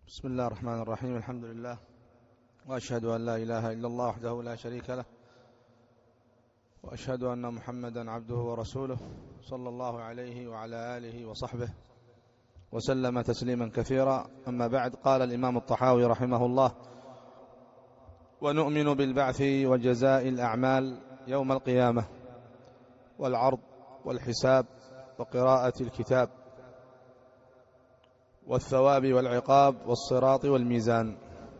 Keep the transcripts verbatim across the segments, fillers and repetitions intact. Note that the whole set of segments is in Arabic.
بسم الله الرحمن الرحيم. الحمد لله، وأشهد أن لا إله إلا الله وحده لا شريك له، وأشهد أن محمدا عبده ورسوله صلى الله عليه وعلى آله وصحبه وسلم تسليما كثيرا. أما بعد، قال الإمام الطحاوي رحمه الله: ونؤمن بالبعث وجزاء الأعمال يوم القيامة والعرض والحساب وقراءة الكتاب والثواب والعقاب والصراط والميزان.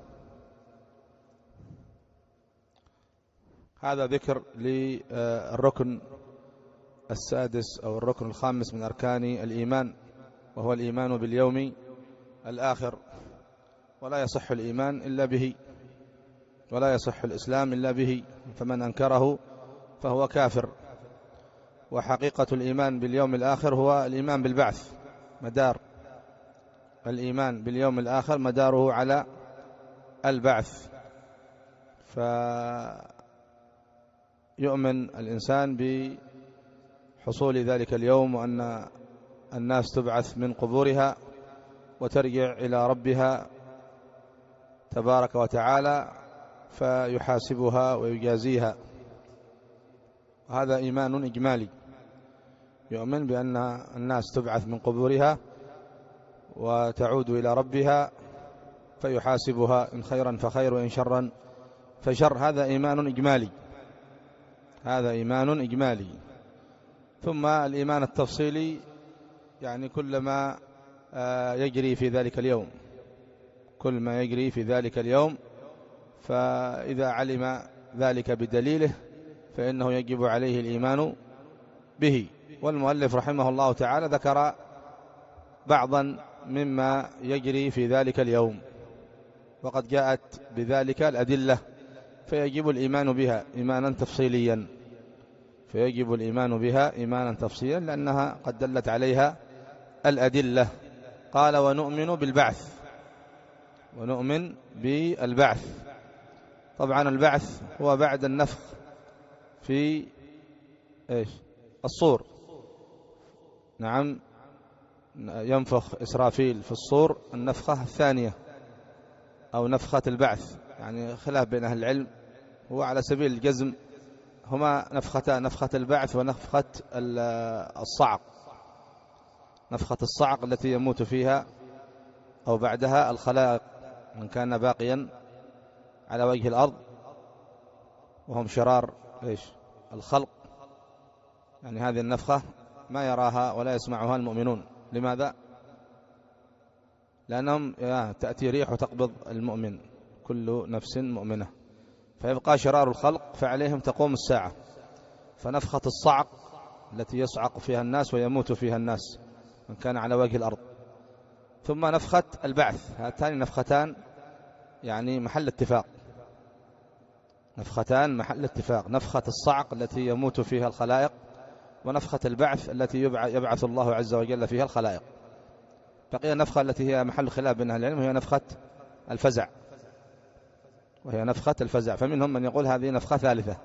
هذا ذكر للركن السادس أو الركن الخامس من أركان الإيمان، وهو الإيمان باليوم الآخر. ولا يصح الإيمان إلا به، ولا يصح الإسلام إلا به، فمن أنكره فهو كافر. وحقيقة الإيمان باليوم الآخر هو الإيمان بالبعث. مدار الإيمان باليوم الآخر مداره على البعث. فيؤمن الإنسان بحصول ذلك اليوم، وأن الناس تبعث من قبورها وترجع إلى ربها تبارك وتعالى فيحاسبها ويجازيها. هذا إيمان إجمالي، يؤمن بأن الناس تبعث من قبورها وتعود إلى ربها فيحاسبها، إن خيرا فخير وإن شرا فشر. هذا إيمان إجمالي، هذا إيمان إجمالي. ثم الإيمان التفصيلي، يعني كل ما يجري في ذلك اليوم، كل ما يجري في ذلك اليوم، فإذا علم ذلك بدليله فإنه يجب عليه الإيمان به. والمؤلف رحمه الله تعالى ذكر بعضا مما يجري في ذلك اليوم، وقد جاءت بذلك الأدلة، فيجب الإيمان بها إيمانا تفصيليا، فيجب الإيمان بها إيمانا تفصيليا لأنها قد دلت عليها الأدلة. قال: ونؤمن بالبعث، ونؤمن بالبعث. طبعا البعث هو بعد النفخ في إيش؟ الصور. نعم، ينفخ إسرافيل في الصور النفخة الثانية أو نفخة البعث، يعني خلاف بين أهل العلم، هو على سبيل الجزم هما نفختان: نفخة البعث ونفخة الصعق. نفخة الصعق التي يموت فيها أو بعدها الخلائق من كان باقيا على وجه الأرض، وهم شرار إيش؟ الخلق. يعني هذه النفخة ما يراها ولا يسمعها المؤمنون. لماذا؟ لأنهم تأتي ريح وتقبض المؤمن، كل نفس مؤمنة، فيبقى شرار الخلق، فعليهم تقوم الساعة. فنفخة الصعق التي يصعق فيها الناس ويموت فيها الناس من كان على وجه الأرض، ثم نفخة البعث. هاتان نفختان يعني محل اتفاق، نفختان محل اتفاق: نفخة الصعق التي يموت فيها الخلائق، ونفخة البعث التي يبعث الله عز وجل فيها الخلائق. بقي النفخة التي هي محل خلاف بين أهل العلم، هي نفخة الفزع، وهي نفخة الفزع. فمنهم من يقول هذه نفخة ثالثة،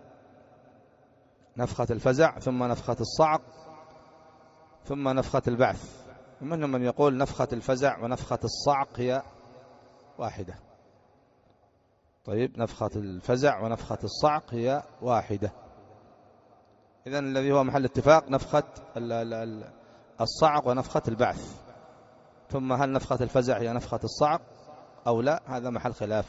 نفخة الفزع ثم نفخة الصعق ثم نفخة البعث. ومنهم من يقول نفخة الفزع ونفخة الصعق هي واحدة. طيب، نفخة الفزع ونفخة الصعق هي واحدة. إذن الذي هو محل اتفاق نفخة الصعق ونفخة البعث. ثم هل نفخة الفزع هي نفخة الصعق أو لا؟ هذا محل خلاف.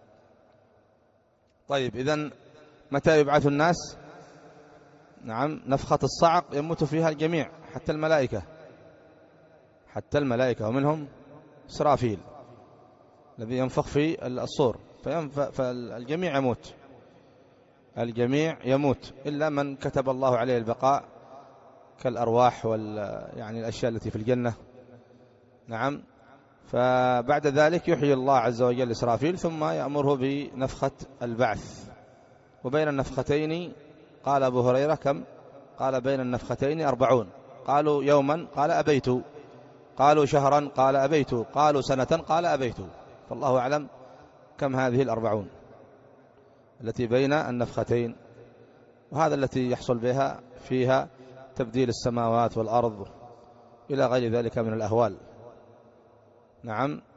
طيب، إذن متى يبعث الناس؟ نعم، نفخة الصعق يموت فيها الجميع، حتى الملائكة، حتى الملائكة، ومنهم إسرافيل الذي ينفخ في الصور، فالجميع يموت، الجميع يموت إلا من كتب الله عليه البقاء كالأرواح وال يعني الأشياء التي في الجنة. نعم، فبعد ذلك يحيي الله عز وجل إسرافيل ثم يأمره بنفخة البعث. وبين النفختين قال أبو هريرة كم؟ قال: بين النفختين أربعون. قالوا: يوما؟ قال: أبيت. قالوا: شهرا؟ قال: أبيت. قالوا: سنة؟ قال: أبيت. فالله أعلم كم هذه الأربعون التي بين النفختين. وهذا التي يحصل بها فيها تبديل السماوات والأرض إلى غير ذلك من الأهوال. نعم،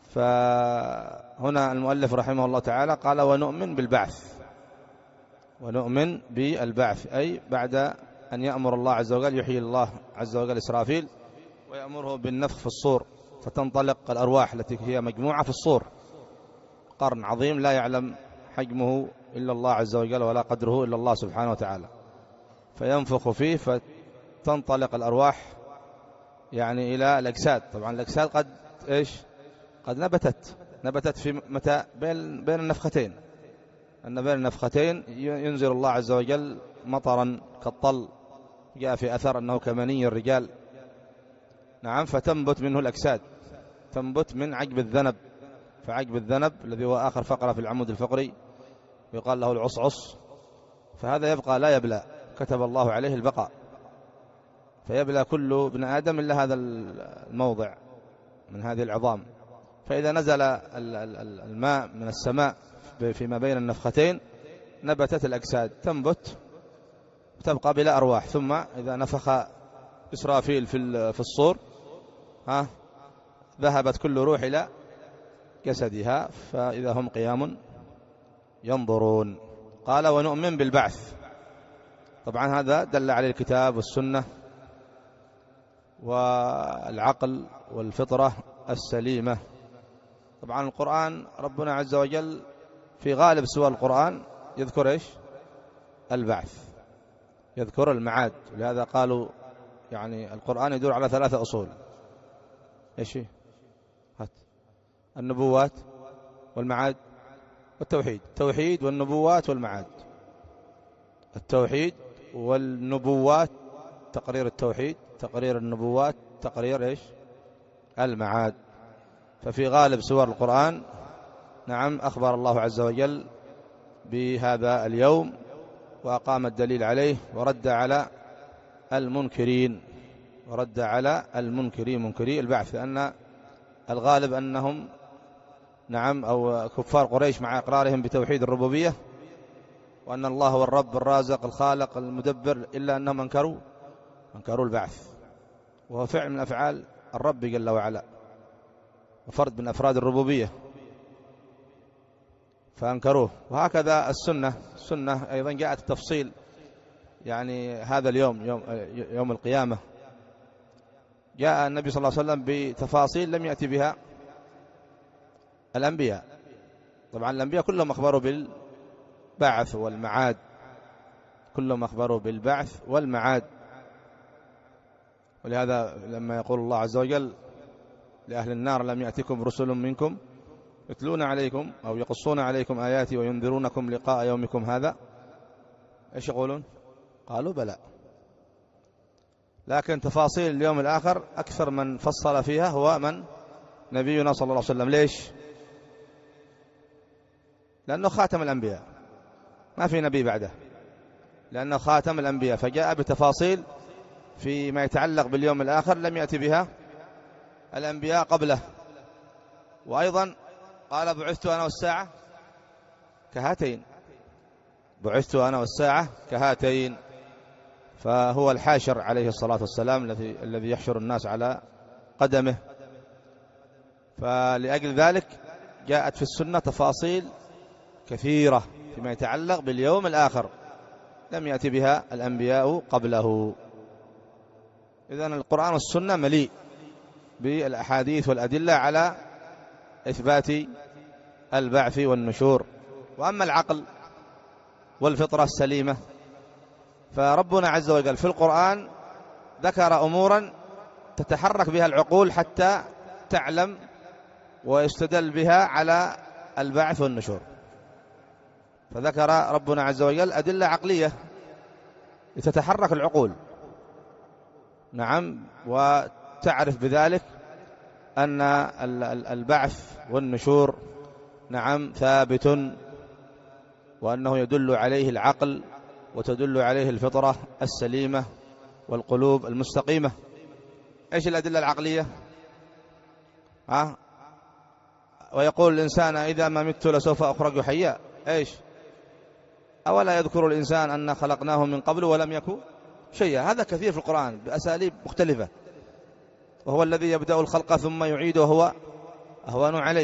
فهنا المؤلف رحمه الله تعالى قال ونؤمن بالبعث، ونؤمن بالبعث أي بعد أن يأمر الله عز وجل، يحيي الله عز وجل إسرافيل ويأمره بالنفخ في الصور، فتنطلق الأرواح التي هي مجموعة في الصور، قرن عظيم لا يعلم حجمه إلا الله عز وجل ولا قدره إلا الله سبحانه وتعالى، فينفخ فيه فتنطلق الأرواح يعني إلى الأجساد. طبعا الأجساد قد إيش قد نبتت نبتت في متى بين بين النفختين، أن بين النفختين ينزل الله عز وجل مطرا كالطل، جاء في أثر أنه كمني الرجال، نعم، فتنبت منه الأجساد، تنبت من عقب الذنب، فعقب الذنب الذي هو آخر فقرة في العمود الفقري يقال له العصعص، فهذا يبقى لا يبلى، كتب الله عليه البقاء، فيبلى كل ابن آدم إلا هذا الموضع من هذه العظام. فإذا نزل الماء من السماء فيما بين النفختين نبتت الأجساد، تنبت تبقى بلا أرواح. ثم إذا نفخ إسرافيل في الصور ها ذهبت كل روح إلى جسدها، فإذا هم قيام ينظرون. قال ونؤمن بالبعث، طبعا هذا دل عليه الكتاب والسنة والعقل والفطرة السليمة. طبعا القرآن ربنا عز وجل في غالب سور القرآن يذكر إيش البعث، يذكر المعاد، ولهذا قالوا يعني القرآن يدور على ثلاثة أصول. إيش هات النبوات والمعاد والتوحيد، التوحيد والنبوات والمعاد، التوحيد والنبوات تقرير التوحيد، تقرير النبوات، تقرير إيش المعاد. ففي غالب سور القرآن نعم أخبر الله عز وجل بهذا اليوم وأقام الدليل عليه، ورد على المنكرين ورد على المنكرين منكري البعث، لأن الغالب أنهم نعم أو كفار قريش مع إقرارهم بتوحيد الربوبية وأن الله هو الرب الرازق الخالق المدبر، إلا أنهم أنكروا أنكروا البعث، وهو فعل من أفعال الرب جل وعلا وفرد من أفراد الربوبية، فأنكروه. وهكذا السنة السنة أيضا جاءت التفصيل، يعني هذا اليوم يوم, يوم القيامة جاء النبي صلى الله عليه وسلم بتفاصيل لم يأتي بها الأنبياء. طبعا الأنبياء كلهم أخبروا بالبعث والمعاد، كلهم أخبروا بالبعث والمعاد. ولهذا لما يقول الله عز وجل لأهل النار لم يأتكم رسل منكم يتلون عليكم أو يقصون عليكم آياتي وينذرونكم لقاء يومكم هذا، إيش يقولون؟ قالوا بلى. لكن تفاصيل اليوم الآخر أكثر من فصل فيها هو من نبينا صلى الله عليه وسلم. ليش؟ لأنه خاتم الأنبياء، ما في نبي بعده، لأنه خاتم الأنبياء، فجاء بتفاصيل فيما يتعلق باليوم الآخر لم يأتي بها الأنبياء قبله. وأيضا قال بعثت أنا والساعة كهاتين، بعثت أنا والساعة كهاتين، فهو الحاشر عليه الصلاة والسلام الذي الذي يحشر الناس على قدمه. فلأجل ذلك جاءت في السنة تفاصيل كثيرة فيما يتعلق باليوم الآخر لم يأتي بها الأنبياء قبله. إذن القرآن والسنة مليء بالأحاديث والأدلة على إثبات البعث والنشور. وأما العقل والفطرة السليمة فربنا عز وجل في القرآن ذكر أمورا تتحرك بها العقول حتى تعلم ويستدل بها على البعث والنشور. فذكر ربنا عز وجل أدلة عقلية لتتحرك العقول، نعم، وتعرف بذلك أن البعث والنشور نعم ثابت، وأنه يدل عليه العقل وتدل عليه الفطرة السليمة والقلوب المستقيمة. إيش الأدلة العقلية؟ ها؟ ويقول الإنسان إذا ما مت لسوف أخرج حيا. إيش؟ أولا يذكر الإنسان أن خلقناه من قبل ولم يكن شيئا. هذا كثير في القرآن بأساليب مختلفة. وهو الذي يبدأ الخلق ثم يعيد وهو أهون عليه.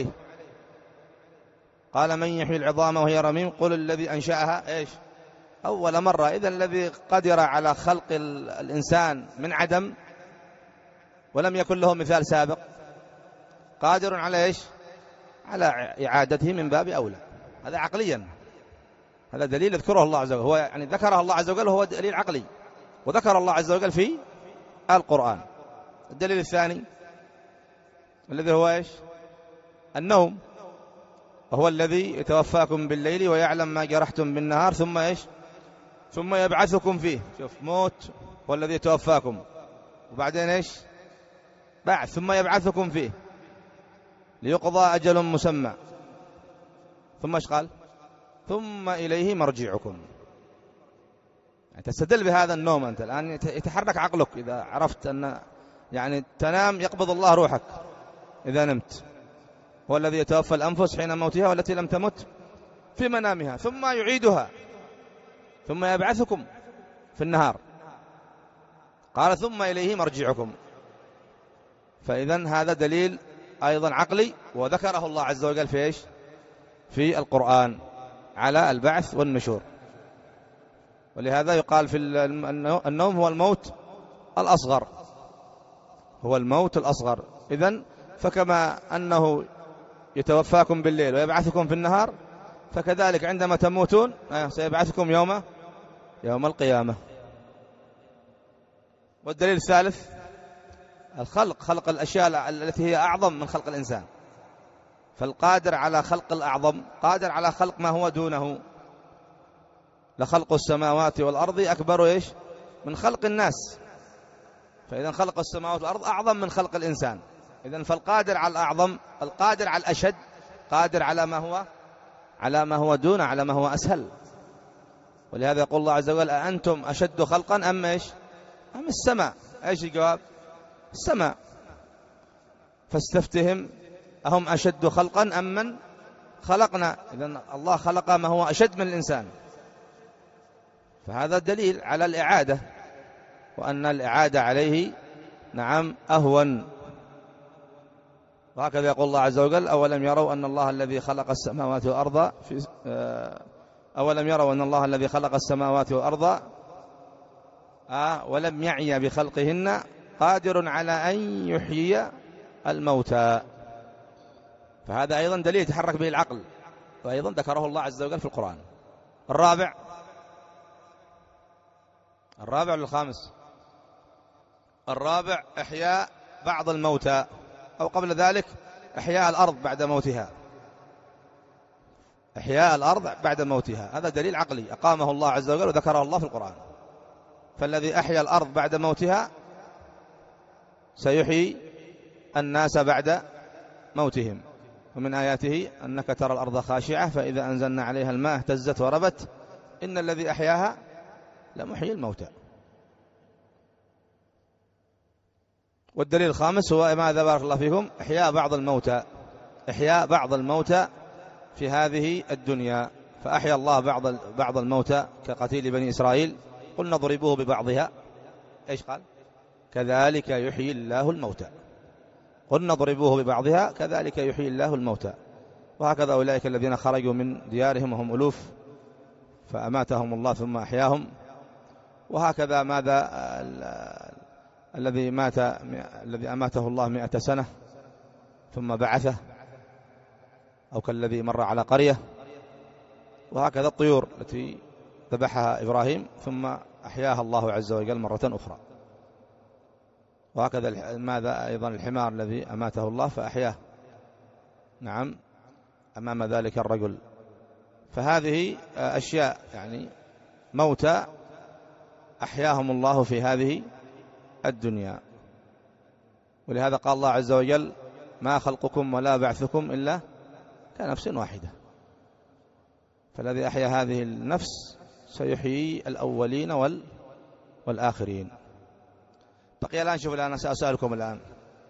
قال من يحيي العظام وهي رميم قل الذي أنشأها إيش أول مرة. إذن الذي قدر على خلق الإنسان من عدم ولم يكن له مثال سابق قادر على إيش على إعادته من باب أولى. هذا عقليا، هذا دليل يذكره الله عز وجل، هو يعني ذكره الله عز وجل، هو دليل عقلي وذكر الله عز وجل في القرآن. الدليل الثاني الذي هو إيش النوم، وهو الذي يتوفاكم بالليل ويعلم ما جرحتم بالنهار ثم إيش ثم يبعثكم فيه. شوف، موت هو الذي يتوفاكم، وبعدين إيش بعث، ثم يبعثكم فيه ليقضى أجل مسمى، ثم إيش قال ثم إليه مرجعكم. يعني تستدل بهذا النوم. أنت الآن يتحرك عقلك إذا عرفت أن يعني تنام يقبض الله روحك إذا نمت، هو الذي يتوفى الأنفس حين موتها والتي لم تمت في منامها ثم يعيدها ثم يبعثكم في النهار. قال ثم إليه مرجعكم. فإذن هذا دليل أيضا عقلي وذكره الله عز وجل في إيش في القرآن على البعث والنشور. ولهذا يقال في النوم هو الموت الأصغر، هو الموت الأصغر. إذن فكما أنه يتوفاكم بالليل ويبعثكم في النهار، فكذلك عندما تموتون سيبعثكم يوم يوم القيامة. والدليل الثالث الخلق، خلق الأشياء التي هي أعظم من خلق الإنسان. فالقادر على خلق الأعظم قادر على خلق ما هو دونه. لخلق السماوات والأرض أكبر إيش من خلق الناس. فإذا خلق السماوات والأرض أعظم من خلق الإنسان. إذن فالقادر على الأعظم القادر على الأشد قادر على ما هو على ما هو دونه، على ما هو أسهل. ولهذا يقول الله عز وجل أأنتم أشد خلقا أم إيش أم السماء. إيش الجواب السماء. فاستفتهم أهم أشد خلقا أم من خلقنا. إذن الله خلق ما هو أشد من الإنسان. فهذا دليل على الإعادة، وأن الإعادة عليه نعم أهون. وهكذا يقول الله عز وجل أولم يروا أن الله الذي خلق السماوات والأرض في أولم يروا أن الله الذي خلق السماوات والأرض آه ولم يعي بخلقهن قادر على أن يحيي الموتى. فهذا أيضا دليل يتحرك به العقل، وأيضا ذكره الله عز وجل في القرآن. الرابع الرابع للخامس الرابع إحياء بعض الموتى، أو قبل ذلك إحياء الأرض بعد موتها. إحياء الأرض بعد موتها هذا دليل عقلي أقامه الله عز وجل وذكره الله في القرآن. فالذي أحيا الأرض بعد موتها سيحيي الناس بعد موتهم. ومن آياته أنك ترى الأرض خاشعة فإذا أنزلنا عليها الماء اهتزت وربت إن الذي أحياها لمحيي الموتى. والدليل الخامس هو ماذا بارك الله فيكم إحياء بعض الموتى، إحياء بعض الموتى في هذه الدنيا. فأحيا الله بعض بعض الموتى كقتيل بني إسرائيل قلنا اضربوه ببعضها. إيش قال كذلك يحيي الله الموتى. قلنا اضربوه ببعضها كذلك يحيي الله الموتى. وهكذا أولئك الذين خرجوا من ديارهم وهم ألوف فأماتهم الله ثم أحياهم. وهكذا ماذا الذي مات الذي أماته الله مئة سنة ثم بعثه، أو كالذي مر على قرية. وهكذا الطيور التي ذبحها إبراهيم ثم أحياها الله عز وجل مرة أخرى. وهكذا ماذا أيضا الحمار الذي أماته الله فأحياه نعم أمام ذلك الرجل. فهذه أشياء يعني موتى أحياهم الله في هذه الدنيا. ولهذا قال الله عز وجل ما خلقكم ولا بعثكم إلا كنفس واحدة. فالذي أحيا هذه النفس سيحيي الأولين وال والآخرين. بقي الآن شوف الآن سأسألكم الآن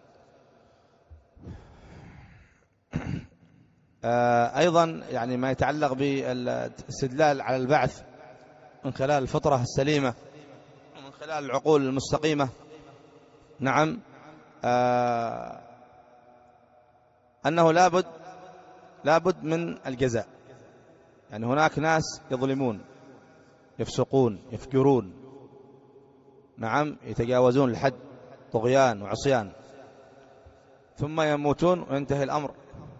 أيضا يعني ما يتعلق بالاستدلال على البعث من خلال الفطرة السليمة ومن خلال العقول المستقيمة. نعم أنه لابد لابد من الجزاء. يعني هناك ناس يظلمون، يفسقون، يفجرون، نعم، يتجاوزون الحد، طغيان وعصيان، ثم يموتون وينتهي الأمر.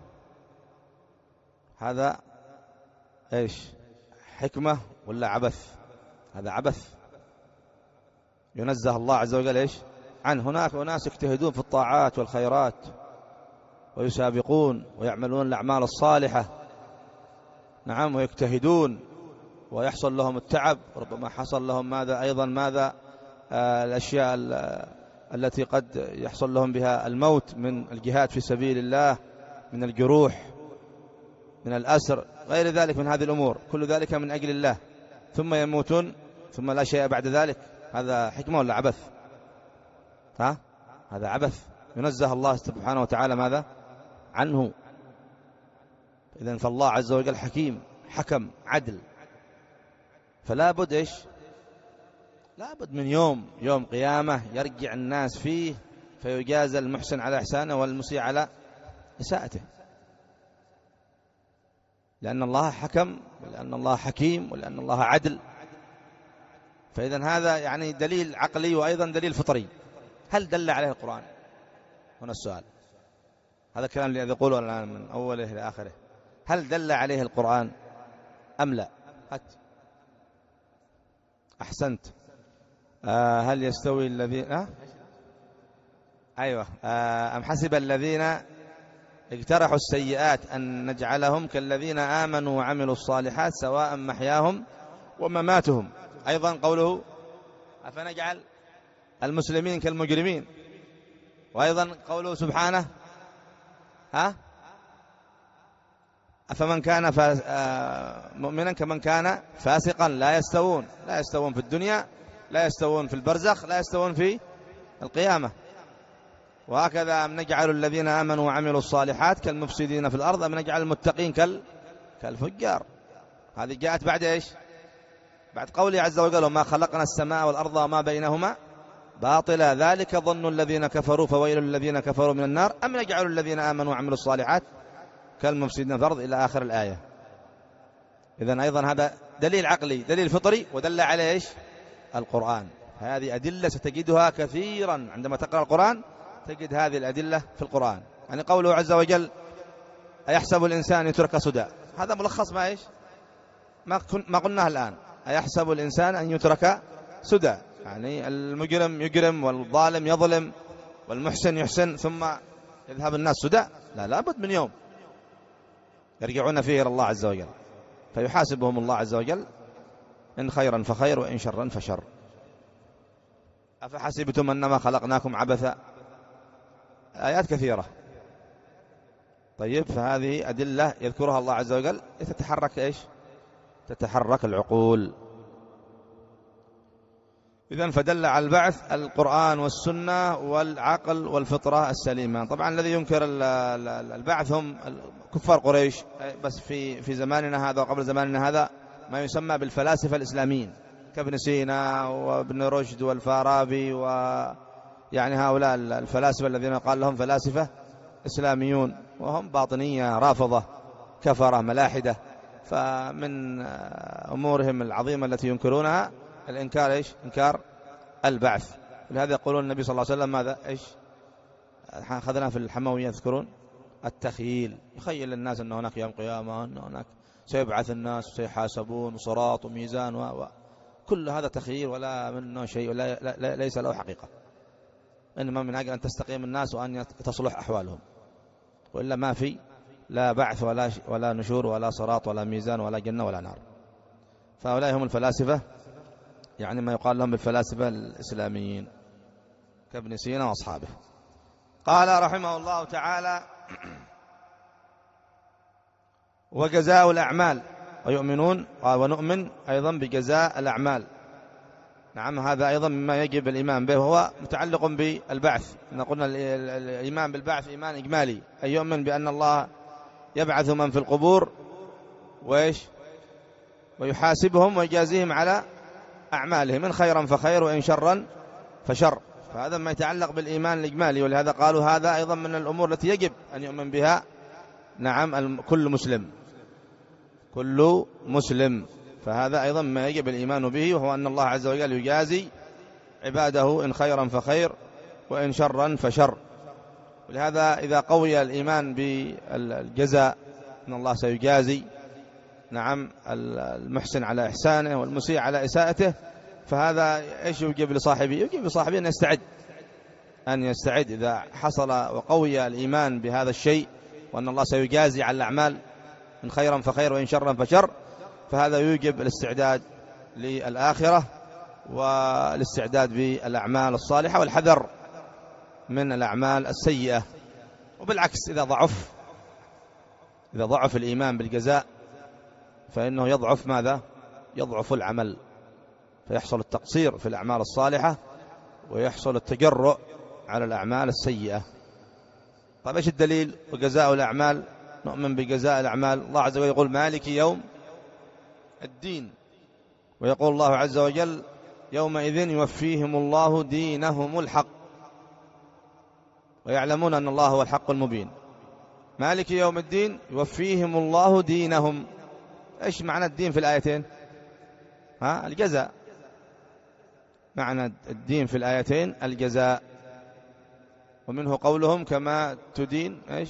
هذا إيش؟ حكمة ولا عبث؟ هذا عبث ينزه الله عز وجل إيش عنه. هناك أناس يجتهدون في الطاعات والخيرات ويسابقون ويعملون الأعمال الصالحة، نعم، ويجتهدون ويحصل لهم التعب، ربما حصل لهم ماذا أيضا ماذا آه الأشياء التي قد يحصل لهم بها الموت من الجهاد في سبيل الله، من الجروح، من الأسر، غير ذلك من هذه الأمور، كل ذلك من أجل الله، ثم يموتون ثم لا شيء بعد ذلك. هذا حكمة ولا عبث؟ ها؟ هذا عبث ينزه الله سبحانه وتعالى ماذا عنه. إذن فالله عز وجل حكيم، حكم، عدل، فلا بد إيش؟ لا بد من يوم يوم قيامة يرجع الناس فيه فيجازى المحسن على إحسانه والمسيء على إساءته، لأن الله حكم، ولأن الله حكيم، ولأن الله عدل. فإذن هذا يعني دليل عقلي وأيضا دليل فطري. هل دل عليه القرآن؟ هنا السؤال، هذا الكلام الذي يقوله الآن من أوله إلى آخره، هل دل عليه القرآن أم لا؟ هات. أحسنت. آه هل يستوي الذين آه؟ أيوة آه أم حسب الذين اجترحوا السيئات أن نجعلهم كالذين آمنوا وعملوا الصالحات سواء محياهم ومماتهم. أيضا قوله أفنجعل المسلمين كالمجرمين. وأيضا قوله سبحانه ها أفمن كان مؤمنا كمن كان فاسقا لا يستوون، لا يستوون في الدنيا، لا يستوون في البرزخ، لا يستوون في القيامة. وهكذا أم نجعل الذين آمنوا وعملوا الصالحات كالمفسدين في الأرض أم نجعل المتقين كال كالفجار. هذه جاءت بعد إيش؟ بعد قوله عز وجل وما خلقنا السماء والأرض وما بينهما باطلا ذلك ظن الذين كفروا فويل الذين كفروا من النار أم نجعل الذين آمنوا وعملوا الصالحات كالمفسدين في الأرض إلى آخر الآية. إذن أيضا هذا دليل عقلي، دليل فطري، ودل عليه إيش؟ القرآن. هذه أدلة ستجدها كثيرا عندما تقرأ القرآن، تجد هذه الأدلة في القرآن. يعني قوله عز وجل أيحسب الإنسان يترك سدى، هذا ملخص ما إيش؟ ما, ما قلناه الآن. أيحسب الإنسان أن يترك سدى، يعني المجرم يجرم والظالم يظلم والمحسن يحسن ثم يذهب الناس سدى؟ لا، لابد من يوم يرجعون فيه إلى الله عز وجل فيحاسبهم الله عز وجل، إن خيرا فخير وإن شرا فشر. أفحسبتم أنما خلقناكم عبثا، آيات كثيرة. طيب، فهذه أدلة يذكرها الله عز وجل تتحرك إيش؟ تتحرك العقول. إذن فدل على البعث القرآن والسنة والعقل والفطرة السليمة. طبعا الذي ينكر البعث هم كفار قريش، بس في في زماننا هذا وقبل زماننا هذا ما يسمى بالفلاسفة الإسلاميين كابن سينا وابن رشد والفارابي، ويعني هؤلاء الفلاسفة الذين قال لهم فلاسفة إسلاميون، وهم باطنية رافضة كفرة ملاحدة. فمن أمورهم العظيمة التي ينكرونها الإنكار إيش؟ إنكار البعث. ولهذا يقولون النبي صلى الله عليه وسلم ماذا إيش؟ أخذنا في الحموية يذكرون التخيل، يخيل الناس أن هناك يوم قيامة، أن هناك سيبعث الناس وسيحاسبون وصراط وميزان و... كل هذا تخيل ولا منه شيء، ولا لا... ليس له حقيقة، إنما من أجل أن تستقيم الناس وأن تصلح أحوالهم، وإلا ما في لا بعث ولا ش... ولا نشور ولا صراط ولا ميزان ولا جنة ولا نار. فهؤلاء هم الفلاسفة، يعني ما يقال لهم بالفلاسفة الإسلاميين كابن سينا وأصحابه. قال رحمه الله تعالى وجزاء الأعمال، ويؤمنون ونؤمن أيضا بجزاء الأعمال. نعم، هذا أيضا مما يجب الإيمان به، وهو متعلق بالبعث. قلنا الإيمان بالبعث إيمان إجمالي، أي يؤمن بأن الله يبعث من في القبور وإيش ويحاسبهم ويجازيهم على أعمالهم، إن خيرا فخير وإن شرا فشر. فهذا ما يتعلق بالإيمان الإجمالي، ولهذا قالوا هذا أيضا من الأمور التي يجب أن يؤمن بها نعم كل مسلم كل مسلم. فهذا أيضا ما يجب الإيمان به، وهو أن الله عز وجل يجازي عباده إن خيرا فخير وإن شرا فشر. ولهذا إذا قوي الإيمان بالجزاء أن الله سيجازي نعم المحسن على إحسانه والمسيء على إساءته، فهذا إيش يجب لصاحبه؟ يجب لصاحبه أن يستعد أن يستعد إذا حصل وقوي الإيمان بهذا الشيء، وأن الله سيجازي على الأعمال إن خيرا فخير وإن شرا فشر، فهذا يوجب الاستعداد للآخرة والاستعداد بالأعمال الصالحة والحذر من الأعمال السيئة. وبالعكس إذا ضعف إذا ضعف الإيمان بالجزاء فإنه يضعف ماذا؟ يضعف العمل، فيحصل التقصير في الأعمال الصالحة ويحصل التجرؤ على الأعمال السيئة. طيب إيش الدليل؟ وجزاء الأعمال، نؤمن بجزاء الأعمال. الله عز وجل يقول مالك يوم الدين، ويقول الله عز وجل يومئذ يوفيهم الله دينهم الحق ويعلمون أن الله هو الحق المبين. مالك يوم الدين يوفيهم الله دينهم. إيش معنى الدين في الآيتين؟ ها الجزاء، معنى الدين في الآيتين الجزاء. ومنه قولهم كما تدين إيش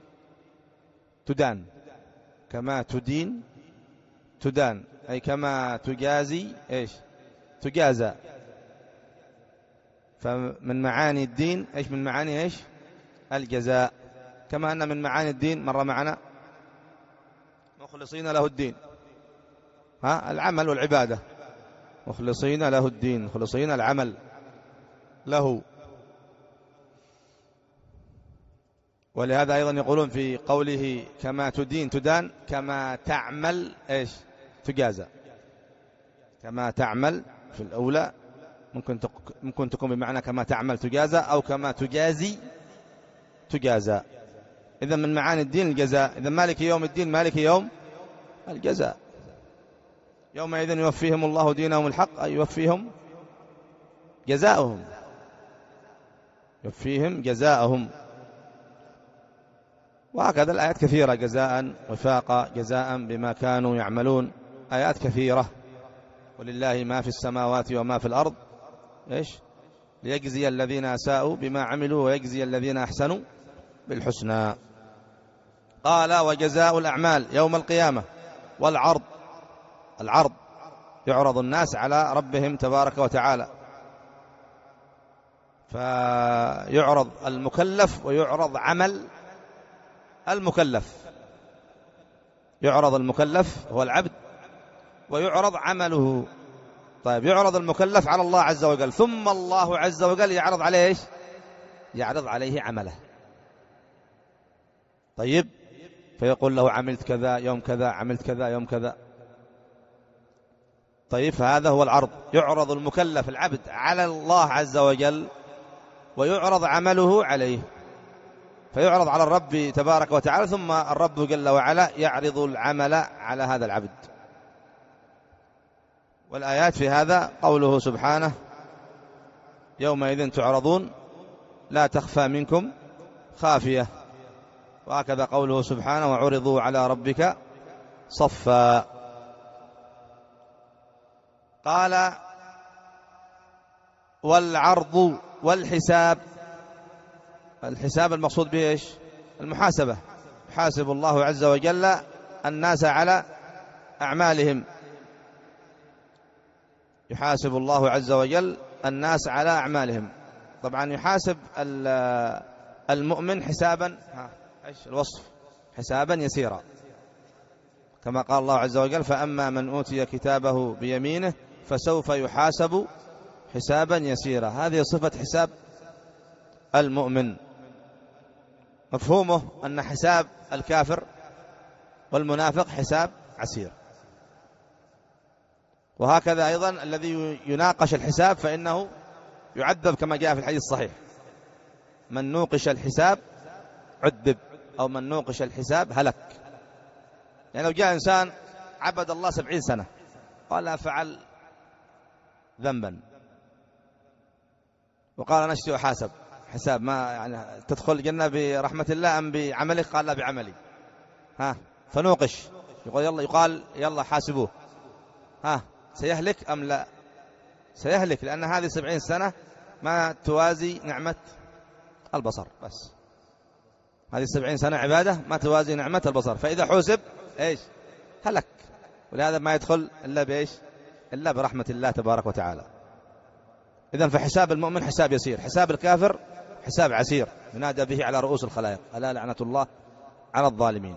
تدان، كما تدين تدان، أي كما تجازي إيش تجازى. فمن معاني الدين إيش؟ من معاني إيش؟ الجزاء. كما أن من معاني الدين مر معنا مخلصين له الدين، ها العمل والعبادة، مخلصين له الدين، مخلصين العمل له. ولهذا أيضا يقولون في قوله كما تدين تدان، كما تعمل إيش تجازى. كما تعمل في الأولى ممكن ممكن تكون بمعنى كما تعمل تجازى، أو كما تجازي تجازى. إذا من معاني الدين الجزاء. إذا مالك يوم الدين مالك يوم الجزاء. يومئذ يوفيهم الله دينهم الحق، أي يوفيهم جزاؤهم، يوفيهم جزاءهم. وهكذا الآيات كثيرة، جزاء وفاقا، جزاء بما كانوا يعملون، آيات كثيرة. ولله ما في السماوات وما في الأرض إيش ليجزي الذين أساءوا بما عملوا ويجزي الذين أحسنوا بالحسنى. قال وجزاء الأعمال يوم القيامة والعرض. العرض يعرض الناس على ربهم تبارك وتعالى، فيعرض المكلف ويعرض عمل المكلف. يعرض المكلف هو العبد ويعرض عمله. طيب يعرض المكلف على الله عز وجل، ثم الله عز وجل يعرض عليه إيش؟ يعرض عليه عمله. طيب فيقول له عملت كذا يوم كذا، عملت كذا يوم كذا. طيب فهذا هو العرض. يعرض المكلف العبد على الله عز وجل ويعرض عمله عليه، فيعرض على الرب تبارك وتعالى، ثم الرب جل وعلا يعرض العمل على هذا العبد. والآيات في هذا قوله سبحانه يومئذ تعرضون لا تخفى منكم خافية، وهكذا قوله سبحانه وعرضوا على ربك صفا. قال والعرض والحساب. الحساب المقصود به إيش؟ المحاسبة. يحاسب الله عز وجل الناس على أعمالهم. يحاسب الله عز وجل الناس على أعمالهم. طبعا يحاسب المؤمن حسابا، إيش الوصف؟ حسابا يسيرا، كما قال الله عز وجل فأما من أوتي كتابه بيمينه فسوف يحاسب حسابا يسيرا. هذه صفة حساب المؤمن. مفهومه أن حساب الكافر والمنافق حساب عسير. وهكذا أيضا الذي يناقش الحساب فإنه يعذب كما جاء في الحديث الصحيح، من نوقش الحساب عذب، أو من نوقش الحساب هلك. يعني لو جاء إنسان عبد الله سبعين سنة قال فعل ذنبا وقال أنا أشتي أحاسب حساب، ما يعني تدخل الجنة برحمة الله أم بعملك؟ قال لا بعملي. ها فنوقش، يقول يلا، يقال يلا حاسبوه، ها سيهلك أم لا؟ سيهلك، لأن هذه سبعين سنة ما توازي نعمة البصر، بس هذه سبعين سنة عبادة ما توازي نعمة البصر، فإذا حوسب إيش؟ هلك. ولهذا ما يدخل إلا بإيش؟ إلا برحمة الله تبارك وتعالى. إذن فحساب المؤمن حساب يسير، حساب الكافر حساب عسير ينادى به على رؤوس الخلائق، ألا لعنة الله على الظالمين.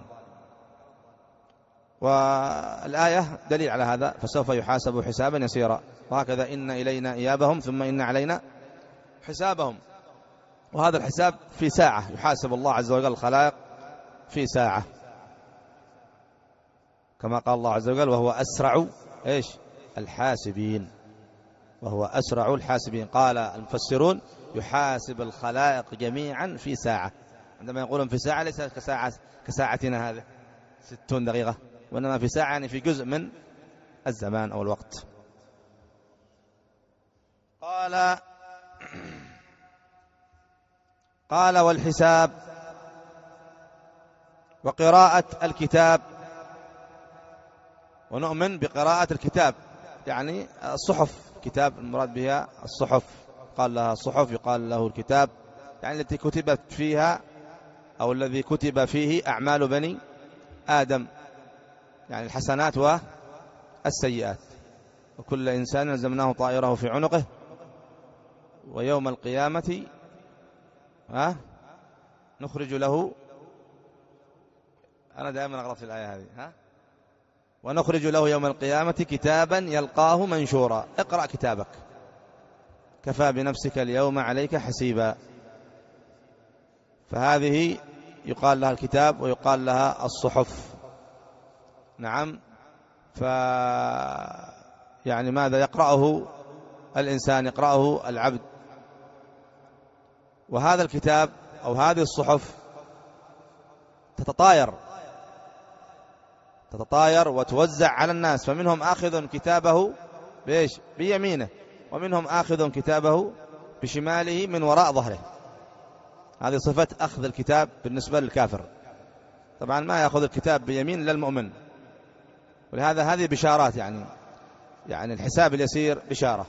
والآية دليل على هذا، فسوف يحاسب حسابا يسيرا، وهكذا إن إلينا إيابهم ثم إن علينا حسابهم. وهذا الحساب في ساعة، يحاسب الله عز وجل الخلائق في ساعة، كما قال الله عز وجل وهو أسرع إيش؟ الحاسبين، وهو أسرع الحاسبين. قال المفسرون يحاسب الخلائق جميعا في ساعة. عندما يقولون في ساعة ليس كساعة كساعتنا هذه ستون دقيقة، وإنما في ساعة يعني في جزء من الزمان أو الوقت. قال قال والحساب وقراءة الكتاب، ونؤمن بقراءة الكتاب يعني الصحف، كتاب المراد بها الصحف، قال لها الصحف يقال له الكتاب، يعني التي كتبت فيها أو الذي كتب فيه أعمال بني آدم، يعني الحسنات والسيئات. وكل إنسان نزمناه طائره في عنقه ويوم القيامة ها نخرج له، أنا دائما أغلط في الآية هذه، ها ونخرج له يوم القيامة كتابا يلقاه منشورا، اقرأ كتابك كفى بنفسك اليوم عليك حسيبا. فهذه يقال لها الكتاب ويقال لها الصحف. نعم. ف يعني ماذا يقرأه الإنسان، يقرأه العبد. وهذا الكتاب أو هذه الصحف تتطاير تتطاير وتوزع على الناس، فمنهم آخذ كتابه بإيش؟ بيمينه، ومنهم آخذ كتابه بشماله من وراء ظهره. هذه صفة أخذ الكتاب بالنسبة للكافر. طبعا ما يأخذ الكتاب بيمين للمؤمن، ولهذا هذه بشارات، يعني يعني الحساب اليسير بشارة.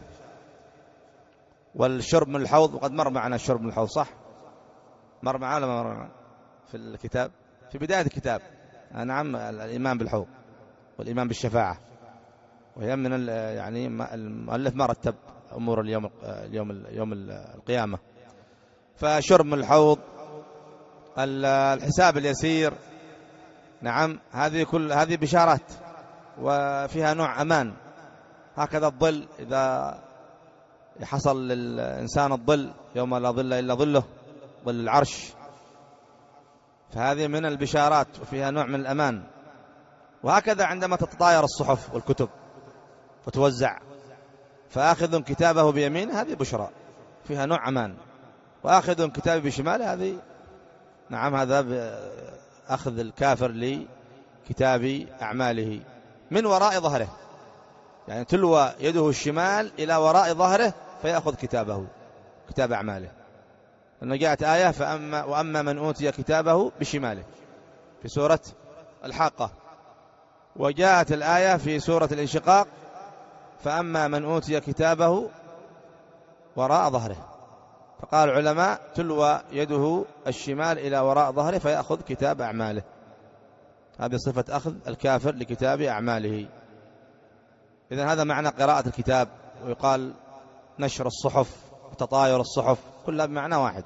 والشرب من الحوض، وقد مر معنا الشرب من الحوض، صح؟ مر معنا ولا مر معنا في الكتاب في بداية الكتاب؟ نعم، الإيمان بالحوض والإيمان بالشفاعة، وهي من يعني المؤلف ما رتب أمور اليوم اليوم يوم القيامة. فشرب من الحوض، الحساب اليسير، نعم، هذه كل هذه بشارات وفيها نوع أمان. هكذا الظل، إذا حصل للإنسان الظل يوم لا ظل إلا ظله، ظل العرش، فهذه من البشارات وفيها نوع من الأمان. وهكذا عندما تتطاير الصحف والكتب فتوزع، فآخذ كتابه بيمين هذه بشرى فيها نوع أمان، وآخذ كتابه بشمال هذه نعم هذا أخذ الكافر لكتاب أعماله من وراء ظهره، يعني تلوى يده الشمال إلى وراء ظهره فيأخذ كتابه، كتاب أعماله. لأنه جاءت آية فأما وأما من أوتي كتابه بشماله في سورة الحاقة، وجاءت الآية في سورة الانشقاق فأما من أوتي كتابه وراء ظهره. فقال العلماء تلوى يده الشمال إلى وراء ظهره فيأخذ كتاب أعماله. هذه صفة أخذ الكافر لكتاب أعماله. إذن هذا معنى قراءة الكتاب. ويقال نشر الصحف وتطاير الصحف، كلها بمعنى واحد.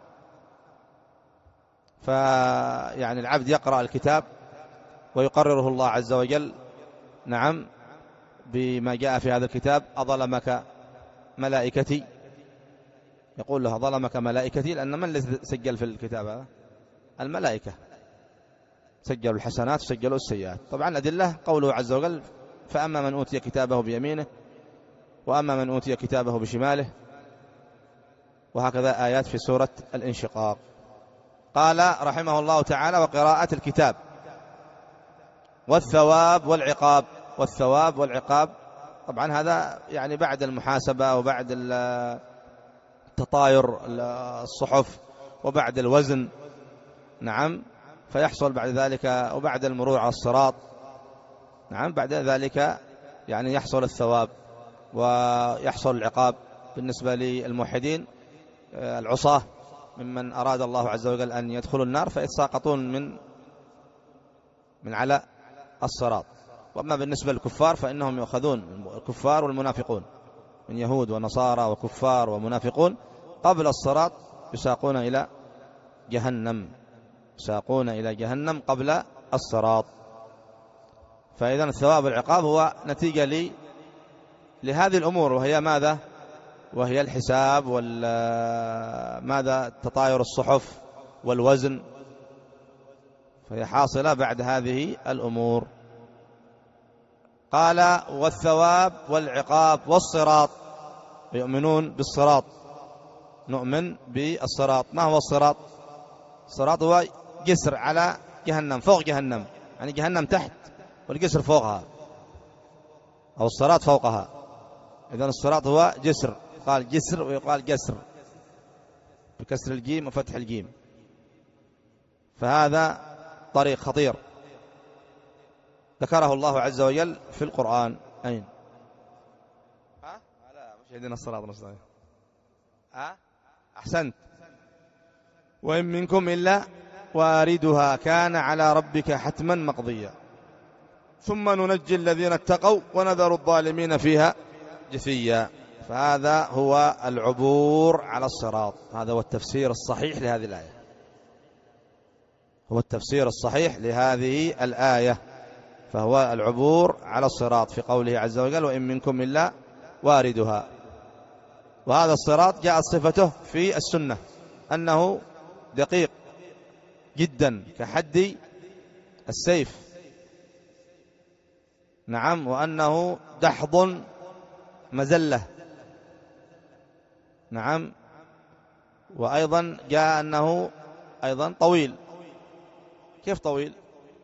فيعني العبد يقرأ الكتاب ويقرره الله عز وجل نعم بما جاء في هذا الكتاب: أظلمك ملائكتي، يقول له ظلمك ملائكتي، لأن من الذي سجل في الكتاب هذا؟ الملائكة، سجلوا الحسنات وسجلوا السيئات. طبعا الأدلة قوله عز وجل: فأما من أوتي كتابه بيمينه وأما من أوتي كتابه بشماله، وهكذا آيات في سورة الانشقاق. قال رحمه الله تعالى: وقراءة الكتاب والثواب والعقاب. والثواب والعقاب طبعا هذا يعني بعد المحاسبة وبعد تطاير الصحف وبعد الوزن، نعم، فيحصل بعد ذلك وبعد المرور على الصراط، نعم، بعد ذلك يعني يحصل الثواب ويحصل العقاب بالنسبة للموحدين العصاة ممن أراد الله عز وجل أن يدخلوا النار فيتساقطون من من على الصراط. وأما بالنسبة للكفار فإنهم يأخذون، الكفار والمنافقون من يهود ونصارى وكفار ومنافقون قبل الصراط يساقون إلى جهنم، يساقون إلى جهنم قبل الصراط. فإذا الثواب والعقاب هو نتيجة لي لهذه الأمور، وهي ماذا؟ وهي الحساب وماذا تطاير الصحف والوزن، فهي حاصلة بعد هذه الأمور. قال والثواب والعقاب والصراط، يؤمنون بالصراط، نؤمن بالصراط. ما هو الصراط؟ الصراط هو جسر على جهنم، فوق جهنم، يعني جهنم تحت والجسر فوقها، أو الصراط فوقها. إذن الصراط هو جسر، قال جسر ويقال جسر بكسر الجيم وفتح الجيم، فهذا طريق خطير ذكره الله عز وجل في القرآن. أين؟ ها؟ لا مش عندنا الصراط المستقيم. ها؟ أحسنت. وإن منكم إلا واردها كان على ربك حتما مقضيا ثم ننجي الذين اتقوا ونذر الظالمين فيها جثيا. فهذا هو العبور على الصراط، هذا هو التفسير الصحيح لهذه الآية، هو التفسير الصحيح لهذه الآية، فهو العبور على الصراط في قوله عز وجل وإن منكم إلا واردها. وهذا الصراط جاءت صفته في السنة أنه دقيق جدا كحد السيف، نعم، وأنه دحض مزلة، نعم، وأيضا جاء أنه أيضا طويل. كيف طويل؟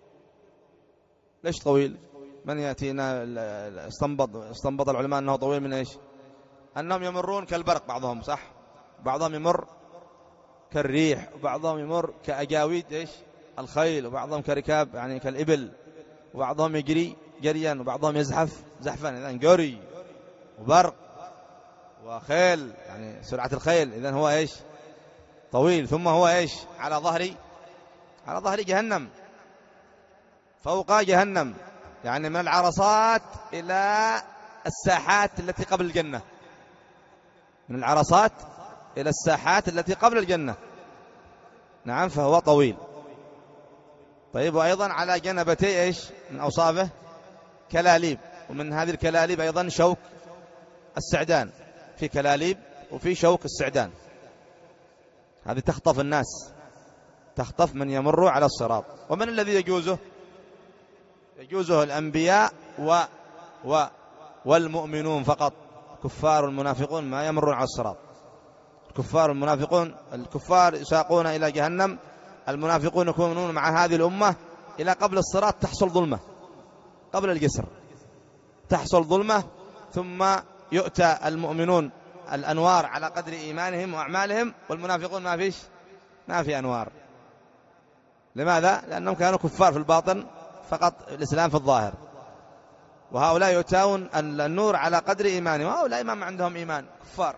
ليش طويل؟ من يأتينا استنبط استنبط العلماء أنه طويل من إيش؟ أنهم يمرون كالبرق بعضهم، صح؟ بعضهم يمر كالريح، وبعضهم يمر كأجاويد إيش؟ الخيل، وبعضهم كركاب يعني كالإبل، وبعضهم يجري جريا، وبعضهم يزحف زحفا. إذن جري وبرق وخيل يعني سرعة الخيل، إذن هو إيش؟ طويل. ثم هو إيش؟ على ظهر على ظهر جهنم، فوق جهنم، يعني من العرصات إلى الساحات التي قبل الجنة، من العرصات إلى الساحات التي قبل الجنة، نعم، فهو طويل. طيب، وأيضا على جنبتي إيش من أوصافه؟ كلاليب، ومن هذه الكلاليب أيضا شوك السعدان، في كلاليب وفي شوك السعدان، هذه تخطف الناس، تخطف من يمر على الصراط. ومن الذي يجوزه؟ يجوزه الأنبياء و و والمؤمنون فقط. كفار والمنافقون ما يمرون على الصراط. الكفار والمنافقون، الكفار يساقون إلى جهنم، المنافقون يكونون مع هذه الأمة إلى قبل الصراط، تحصل ظلمة قبل الجسر، تحصل ظلمة، ثم يؤتى المؤمنون الأنوار على قدر إيمانهم وأعمالهم، والمنافقون ما فيش ما في أنوار. لماذا؟ لأنهم كانوا كفار في الباطن فقط، الإسلام في الظاهر، وهؤلاء يؤتون النور على قدر إيمانهم، وهؤلاء ما عندهم إيمان، كفار.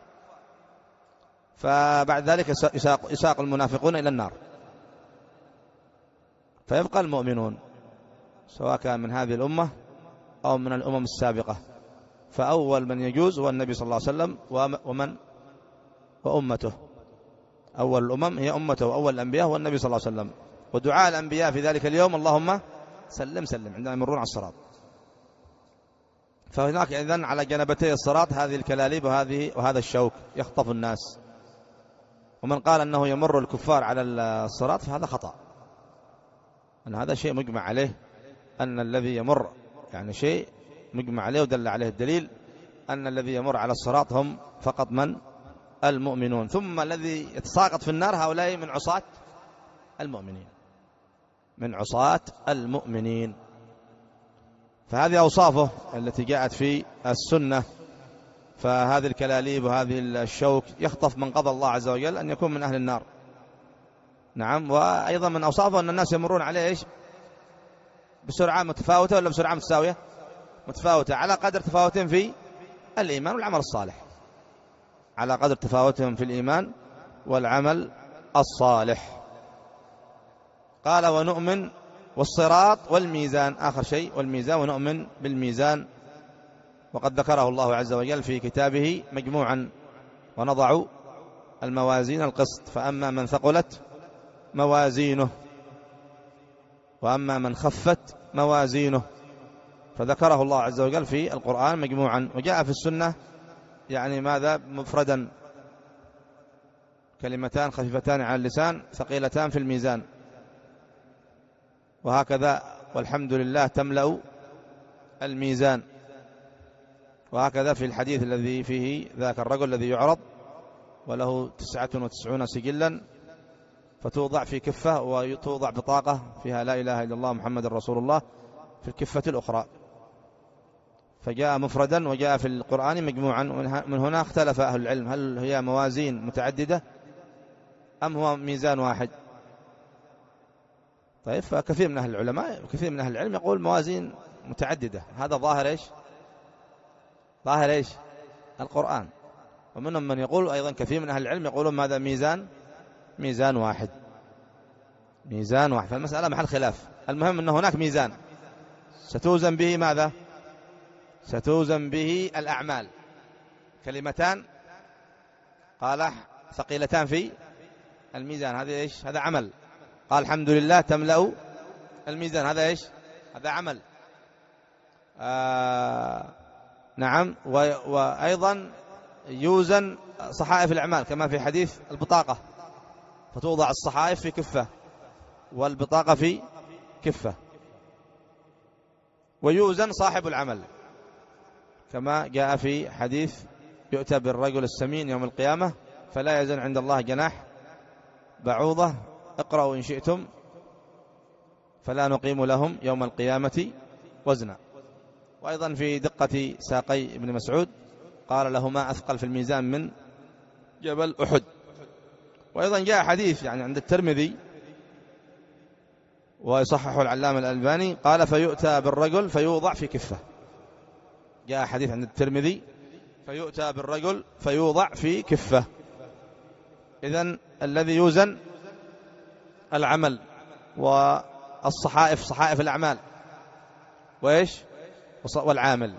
فبعد ذلك يساق, يساق المنافقون إلى النار، فيبقى المؤمنون سواء كان من هذه الأمة أو من الأمم السابقة. فأول من يجوز هو النبي صلى الله عليه وسلم ومن وأمته. أول الأمم هي أمته، وأول الأنبياء هو النبي صلى الله عليه وسلم. ودعاء الأنبياء في ذلك اليوم اللهم سلم سلم عندما يمرون على الصراط. فهناك إذن على جنبتي الصراط هذه الكلاليب وهذه وهذا الشوك يخطف الناس. ومن قال أنه يمر الكفار على الصراط فهذا خطأ، أن هذا شيء مجمع عليه، أن الذي يمر يعني شيء مجمع عليه ودل عليه الدليل أن الذي يمر على الصراط هم فقط من المؤمنون. ثم الذي يتساقط في النار هؤلاء من عصاة المؤمنين، من عصاة المؤمنين. فهذه أوصافه التي جاءت في السنة فهذه الكلاليب وهذه الشوك يخطف من قضى الله عز وجل أن يكون من أهل النار. نعم. وأيضا من أوصافه أن الناس يمرون عليه إيش؟ بسرعة متفاوتة ولا بسرعة متساوية؟ متفاوتة، على قدر تفاوتهم في الإيمان والعمل الصالح، على قدر تفاوتهم في الإيمان والعمل الصالح. قال ونؤمن والصراط والميزان، آخر شيء والميزان، ونؤمن بالميزان، وقد ذكره الله عز وجل في كتابه مجموعا: ونضع الموازين القسط فأما من ثقلت موازينه وأما من خفت موازينه، فذكره الله عز وجل في القرآن مجموعا. وجاء في السنة يعني ماذا؟ مفردا: كلمتان خفيفتان على اللسان ثقيلتان في الميزان. وهكذا والحمد لله تملأ الميزان. وهكذا في الحديث الذي فيه ذاك الرجل الذي يعرض وله تسعة وتسعون سجلا فتوضع في كفة وتوضع بطاقة فيها لا إله إلا الله محمد رسول الله في الكفة الأخرى. فجاء مفردا وجاء في القرآن مجموعا. من هنا اختلف أهل العلم: هل هي موازين متعددة أم هو ميزان واحد؟ طيب، فكثير من أهل العلماء وكثير من أهل العلم يقول موازين متعددة. هذا ظاهر إيش؟ ظاهر إيش؟ القرآن. ومنهم من يقول أيضا كثير من أهل العلم يقولون ماذا؟ ميزان ميزان واحد، ميزان واحد. فالمسألة محل خلاف. المهم أن هناك ميزان ستوزن به ماذا؟ ستوزن به الأعمال. كلمتان قال ثقيلتان في الميزان، هذا إيش؟ هذا عمل. قال الحمد لله تملأ الميزان، هذا إيش؟ هذا عمل. آه نعم. وأيضا يوزن صحائف الأعمال كما في حديث البطاقة، فتوضع الصحائف في كفة والبطاقة في كفة. ويوزن صاحب العمل كما جاء في حديث: يؤتى بالرجل السمين يوم القيامة فلا يزن عند الله جناح بعوضة، اقرأوا إن شئتم فلا نقيم لهم يوم القيامة وزنا. وأيضا في دقة ساقي ابن مسعود قال: لهما أثقل في الميزان من جبل أحد. وأيضا جاء حديث يعني عند الترمذي ويصححه العلامة الألباني قال: فيؤتى بالرجل فيوضع في كفة. جاء حديث عند الترمذي: فيؤتى بالرجل فيوضع في كفة. إذن الذي يوزن العمل والصحائف، صحائف الأعمال، وإيش؟ والعامل.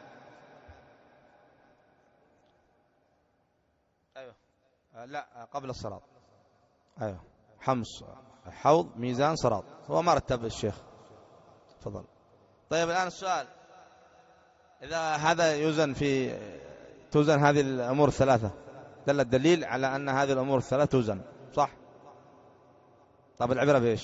أيوه لا قبل الصراط. أيوه حمص حوض ميزان صراط، هو ما رتب الشيخ. تفضل. طيب الآن السؤال: إذا هذا يوزن في توزن هذه الأمور الثلاثة، دل الدليل على أن هذه الأمور الثلاثة توزن، صح؟ طب العبرة بإيش؟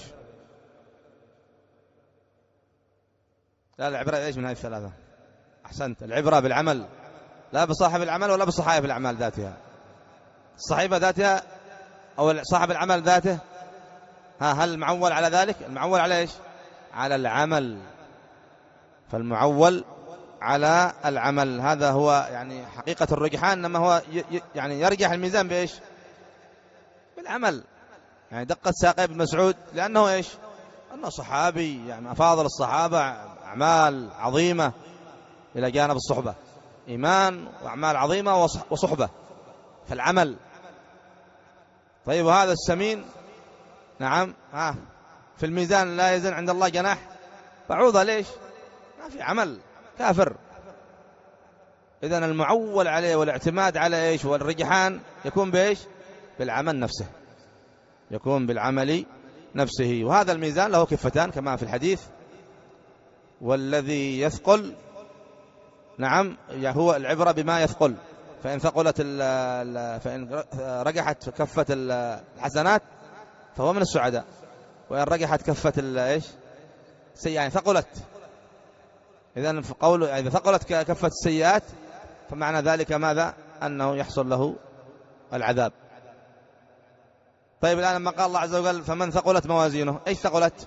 لا، العبرة بإيش من هذه الثلاثة؟ أحسنت، العبرة بالعمل، لا بصاحب العمل ولا بصحائف الأعمال ذاتها. الصحيفة ذاتها أو صاحب العمل ذاته، ها هل المعول على ذلك؟ المعول على إيش؟ على العمل. فالمعول على العمل هذا هو يعني حقيقة الرجحان، إنما هو يعني يرجح الميزان بإيش؟ بالعمل. يعني دقة ساقي ابن مسعود لأنه إيش؟ أنه صحابي، يعني أفاضل الصحابة، أعمال عظيمة إلى جانب الصحبة، إيمان وأعمال عظيمة وصحبة في العمل. طيب وهذا السمين نعم ها في الميزان لا يزن عند الله جناح بعوضة، ليش؟ ما في عمل، كافر. إذن المعول عليه والاعتماد على إيش والرجحان يكون بإيش؟ بالعمل نفسه، يكون بالعمل نفسه. وهذا الميزان له كفتان كما في الحديث: والذي يثقل نعم هو العبرة بما يثقل، فإن ثقلت فإن رجحت كفة الحسنات فهو من السعداء، وإن رجحت كفة الإيش يعني ثقلت. إذن في قوله إذا ثقلت كفة السيئات فمعنى ذلك ماذا؟ أنه يحصل له العذاب. طيب الآن لما قال الله عز وجل: فمن ثقلت موازينه، إيش ثقلت؟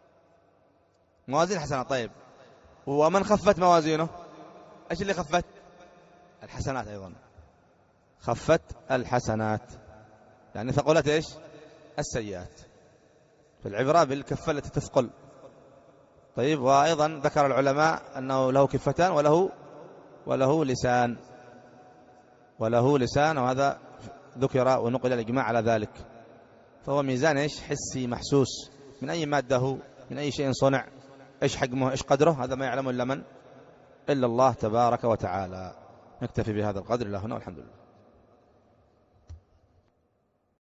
موازين حسنة. طيب ومن خفت موازينه، إيش اللي خفت؟ الحسنات أيضا، خفت الحسنات يعني ثقلت إيش السيئات، فالعبرة بالكفة التي تثقل. طيب، وأيضا ذكر العلماء أنه له كفتان وله وله لسان وله لسان وهذا ذكر ونقل الإجماع على ذلك. فهو ميزان إيش حسي محسوس، من أي مادة هو، من أي شيء صنع، إيش حجمه، إيش قدره، هذا ما يعلم إلا من إلا الله تبارك وتعالى. نكتفي بهذا القدر، الله هنا والحمد لله.